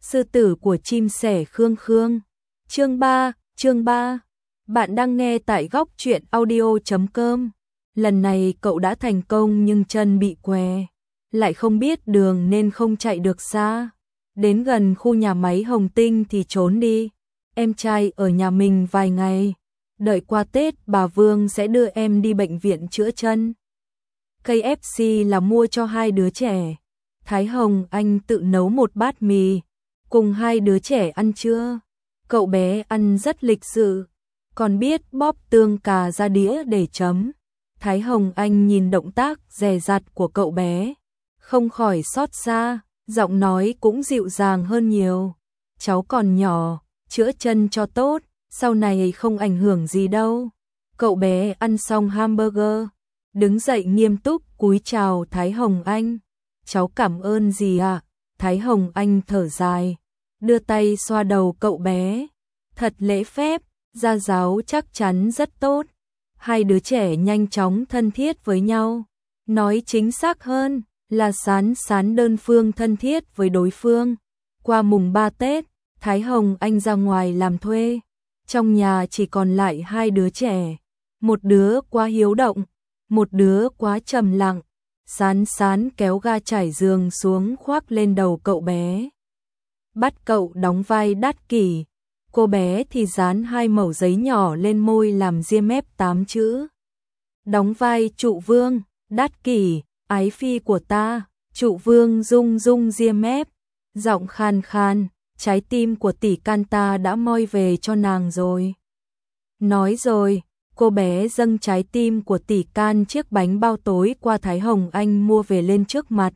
Sư tử của chim sẻ Khương Khương. Chương 3. Bạn đang nghe tại góc truyện audio.com. Lần này cậu đã thành công nhưng chân bị què, lại không biết đường nên không chạy được xa. Đến gần khu nhà máy Hồng Tinh thì trốn đi. Em trai ở nhà mình vài ngày. Đợi qua Tết bà Vương sẽ đưa em đi bệnh viện chữa chân. KFC là mua cho hai đứa trẻ. Thái Hồng Anh tự nấu một bát mì cùng hai đứa trẻ ăn trưa. Cậu bé ăn rất lịch sự, còn biết bóp tương cà ra đĩa để chấm. Thái Hồng Anh nhìn động tác dè dặt của cậu bé, không khỏi xót xa, giọng nói cũng dịu dàng hơn nhiều. Cháu còn nhỏ, chữa chân cho tốt, sau này không ảnh hưởng gì đâu. Cậu bé ăn xong hamburger, đứng dậy nghiêm túc cúi chào Thái Hồng Anh. Cháu cảm ơn dì ạ. Thái Hồng Anh thở dài, đưa tay xoa đầu cậu bé. Thật lễ phép, gia giáo chắc chắn rất tốt. Hai đứa trẻ nhanh chóng thân thiết với nhau. Nói chính xác hơn là Sán đơn phương thân thiết với đối phương. Qua mùng 3 Tết, Thái Hồng Anh ra ngoài làm thuê. Trong nhà chỉ còn lại hai đứa trẻ. Một đứa quá hiếu động, một đứa quá trầm lặng. Sán kéo ga trải giường xuống khoác lên đầu cậu bé. Bắt cậu đóng vai Đát Kỷ. Cô bé thì dán hai mẩu giấy nhỏ lên môi làm ria mép 8 chữ. Đóng vai Trụ Vương. Đát Kỷ, ái phi của ta. Trụ Vương rung ria mép, giọng khan khan, trái tim của tỷ can ta đã moi về cho nàng rồi. Nói rồi, cô bé dâng trái tim của tỷ can chiếc bánh bao tối qua Thái Hồng Anh mua về lên trước mặt.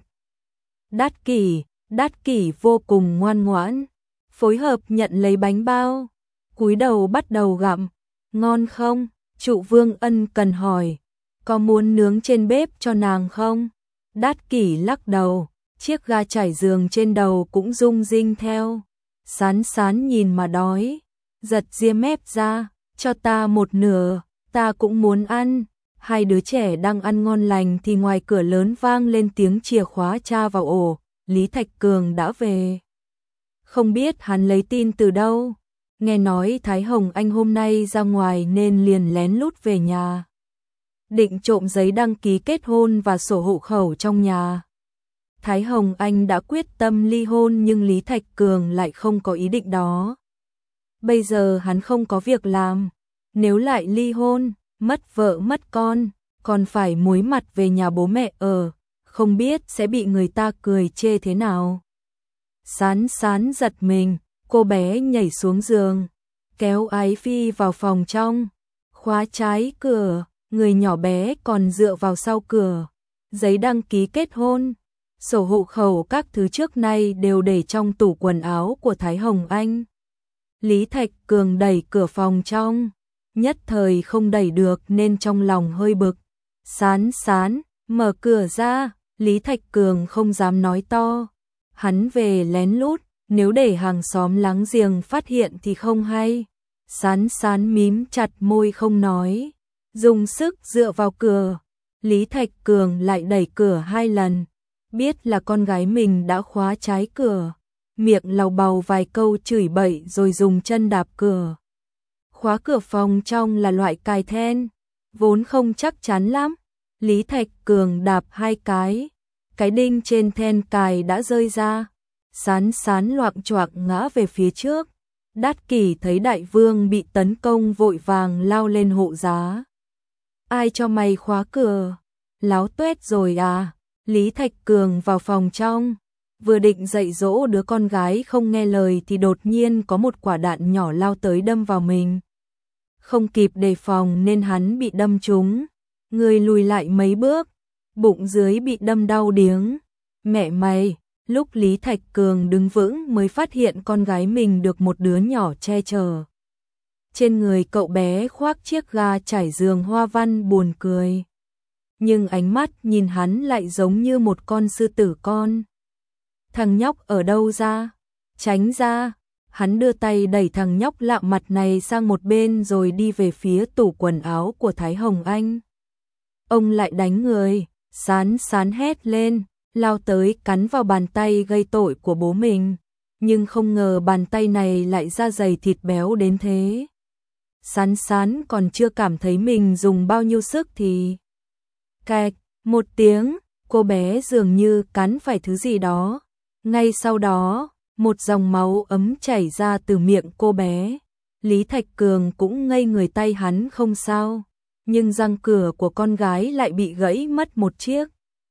Đát Kỷ vô cùng ngoan ngoãn, phối hợp nhận lấy bánh bao, cúi đầu bắt đầu gặm. Ngon không? Trụ Vương ân cần hỏi. Có muốn nướng trên bếp cho nàng không? Đát Kỷ lắc đầu, chiếc ga trải giường trên đầu cũng rung rinh theo. Sán nhìn mà đói, giật ria mép ra, cho ta một nửa, ta cũng muốn ăn. Hai đứa trẻ đang ăn ngon lành thì ngoài cửa lớn vang lên tiếng chìa khóa tra vào ổ. Lý Thạch Cường đã về. Không biết hắn lấy tin từ đâu. Nghe nói Thái Hồng Anh hôm nay ra ngoài nên liền lén lút về nhà. Định trộm giấy đăng ký kết hôn và sổ hộ khẩu trong nhà. Thái Hồng Anh đã quyết tâm ly hôn nhưng Lý Thạch Cường lại không có ý định đó. Bây giờ hắn không có việc làm. Nếu lại ly hôn, mất vợ mất con, còn phải muối mặt về nhà bố mẹ ở, không biết sẽ bị người ta cười chê thế nào. Sán giật mình, cô bé nhảy xuống giường, kéo ái phi vào phòng trong, khóa trái cửa, người nhỏ bé còn dựa vào sau cửa. Giấy đăng ký kết hôn, sổ hộ khẩu các thứ trước nay đều để trong tủ quần áo của Thái Hồng Anh. Lý Thạch Cường đẩy cửa phòng trong, nhất thời không đẩy được nên trong lòng hơi bực. Sán, mở cửa ra. Lý Thạch Cường không dám nói to. Hắn về lén lút, nếu để hàng xóm láng giềng phát hiện thì không hay. Sán mím chặt môi không nói, dùng sức dựa vào cửa. Lý Thạch Cường lại đẩy cửa 2 lần, biết là con gái mình đã khóa trái cửa, miệng lầu bầu vài câu chửi bậy rồi dùng chân đạp cửa. Khóa cửa phòng trong là loại cài then, vốn không chắc chắn lắm. Lý Thạch Cường đạp 2 cái đinh trên then cài đã rơi ra. Sán loạng choạng ngã về phía trước. Đát Kỷ thấy đại vương bị tấn công vội vàng lao lên hộ giá. Ai cho mày khóa cửa? Láo tuét rồi à? Lý Thạch Cường vào phòng trong, vừa định dạy dỗ đứa con gái không nghe lời thì đột nhiên có một quả đạn nhỏ lao tới đâm vào mình. Không kịp đề phòng nên hắn bị đâm trúng. Người lùi lại mấy bước, bụng dưới bị đâm đau điếng. Mẹ mày, lúc Lý Thạch Cường đứng vững mới phát hiện con gái mình được một đứa nhỏ che chở. Trên người cậu bé khoác chiếc ga trải giường hoa văn buồn cười. Nhưng ánh mắt nhìn hắn lại giống như một con sư tử con. Thằng nhóc ở đâu ra? Tránh ra. Hắn đưa tay đẩy thằng nhóc lạ mặt này sang một bên rồi đi về phía tủ quần áo của Thái Hồng Anh. Ông lại đánh người. Sán hét lên, lao tới cắn vào bàn tay gây tội của bố mình. nhưng không ngờ bàn tay này lại da dày thịt béo đến thế. Sán Sán còn chưa cảm thấy mình dùng bao nhiêu sức thì cạch một tiếng, cô bé dường như cắn phải thứ gì đó. Ngay sau đó, một dòng máu ấm chảy ra từ miệng cô bé. Lý Thạch Cường cũng ngây người, tay hắn không sao, nhưng răng cửa của con gái lại bị gãy mất một chiếc.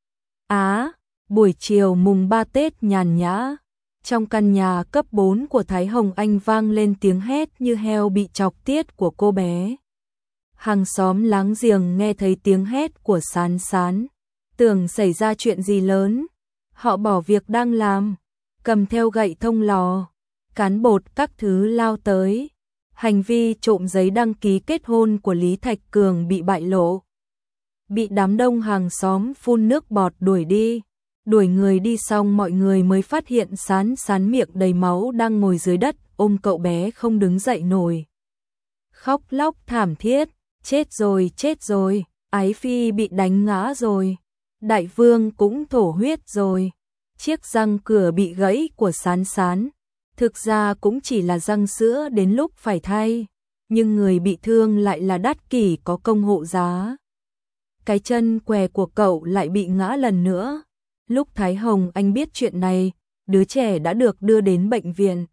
Buổi chiều mùng 3 Tết nhàn nhã, trong căn nhà cấp 4 của Thái Hồng Anh vang lên tiếng hét như heo bị chọc tiết của cô bé. Hàng xóm láng giềng nghe thấy tiếng hét của Sán Sán, tưởng xảy ra chuyện gì lớn. Họ bỏ việc đang làm, cầm theo gậy thông lò, cán bột các thứ lao tới. Hành vi trộm giấy đăng ký kết hôn của Lý Thạch Cường bị bại lộ. Bị đám đông hàng xóm phun nước bọt đuổi đi. Đuổi người đi xong mọi người mới phát hiện Sán Sán miệng đầy máu đang ngồi dưới đất, ôm cậu bé không đứng dậy nổi. Khóc lóc thảm thiết, chết rồi, Ái Phi bị đánh ngã rồi. Đại vương cũng thổ huyết rồi. Chiếc răng cửa bị gãy của Sán Sán, thực ra cũng chỉ là răng sữa đến lúc phải thay, nhưng người bị thương lại là đắt kỷ có công hộ giá. Cái chân què của cậu lại bị ngã lần nữa. Lúc Thái Hồng Anh biết chuyện này, đứa trẻ đã được đưa đến bệnh viện.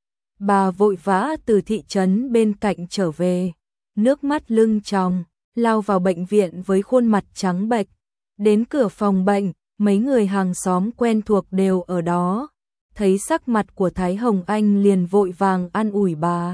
Bà vội vã từ thị trấn bên cạnh trở về, nước mắt lưng tròng, lao vào bệnh viện với khuôn mặt trắng bệch. Đến cửa phòng bệnh, mấy người hàng xóm quen thuộc đều ở đó. Thấy sắc mặt của Thái Hồng Anh liền vội vàng an ủi bà.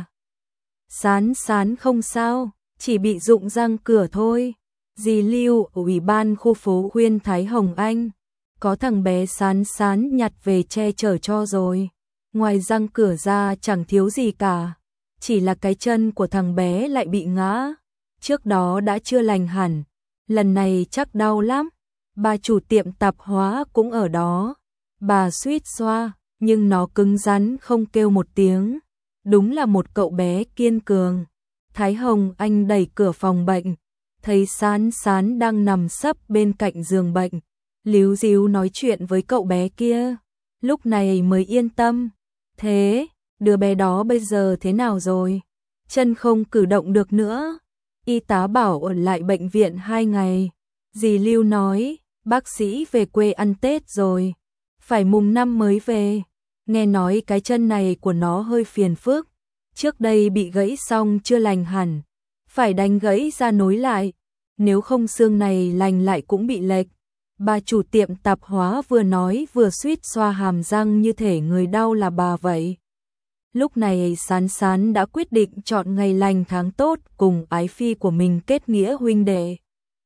Sán Sán không sao, chỉ bị rụng răng cửa thôi. Dì Lưu ở ủy ban khu phố khuyên Thái Hồng Anh, có thằng bé Sán Sán nhặt về che chở cho rồi. Ngoài răng cửa ra chẳng thiếu gì cả, chỉ là cái chân của thằng bé lại bị ngã. Trước đó đã chưa lành hẳn, lần này chắc đau lắm. Bà chủ tiệm tạp hóa cũng ở đó. Bà suýt xoa, nhưng nó cứng rắn không kêu một tiếng. Đúng là một cậu bé kiên cường. Thái Hồng Anh đẩy cửa phòng bệnh, thấy Sán Sán đang nằm sấp bên cạnh giường bệnh, líu ríu nói chuyện với cậu bé kia. Lúc này mới yên tâm. Thế, đứa bé đó bây giờ thế nào rồi? Chân không cử động được nữa. Y tá bảo ở lại bệnh viện 2 ngày. Dì Lưu nói, bác sĩ về quê ăn Tết rồi, phải mùng 5 mới về. Nghe nói cái chân này của nó hơi phiền phức, trước đây bị gãy xong chưa lành hẳn, phải đánh gãy ra nối lại, nếu không xương này lành lại cũng bị lệch. Bà chủ tiệm tạp hóa vừa nói vừa suýt xoa hàm răng như thể người đau là bà vậy. Lúc này Sán Sán đã quyết định chọn ngày lành tháng tốt cùng Ái Phi của mình kết nghĩa huynh đệ.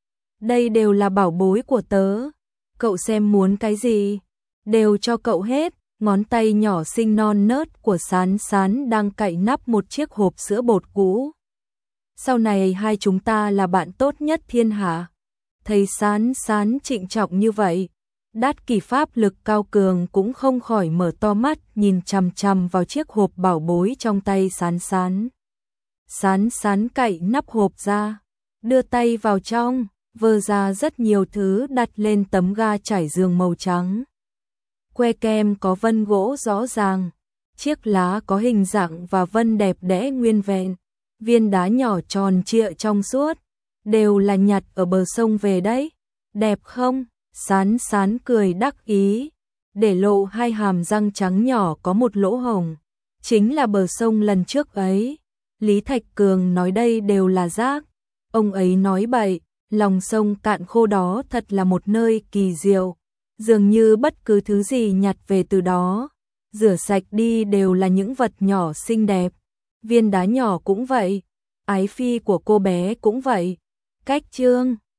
Đây đều là bảo bối của tớ, cậu xem muốn cái gì, đều cho cậu hết. Ngón tay nhỏ xinh non nớt của Sán Sán đang cạy nắp một chiếc hộp sữa bột cũ. Sau này hai chúng ta là bạn tốt nhất thiên hạ. Thấy Sán Sán trịnh trọng như vậy, Đát Kỷ pháp lực cao cường cũng không khỏi mở to mắt nhìn chằm chằm vào chiếc hộp bảo bối trong tay Sán Sán. Sán Sán cạy nắp hộp ra, đưa tay vào trong, vơ ra rất nhiều thứ đặt lên tấm ga trải giường màu trắng. Que kem có vân gỗ rõ ràng, chiếc lá có hình dạng và vân đẹp đẽ nguyên vẹn, viên đá nhỏ tròn trịa trong suốt, đều là nhặt ở bờ sông về đấy. Đẹp không? Sán Sán cười đắc ý, để lộ hai hàm răng trắng nhỏ có một lỗ hổng, chính là bờ sông lần trước ấy. Lý Thạch Cường nói đây đều là rác, ông ấy nói bậy, lòng sông cạn khô đó thật là một nơi kỳ diệu. Dường như bất cứ thứ gì nhặt về từ đó, rửa sạch đi đều là những vật nhỏ xinh đẹp. Viên đá nhỏ cũng vậy, Ái Phi của cô bé cũng vậy. Cách chương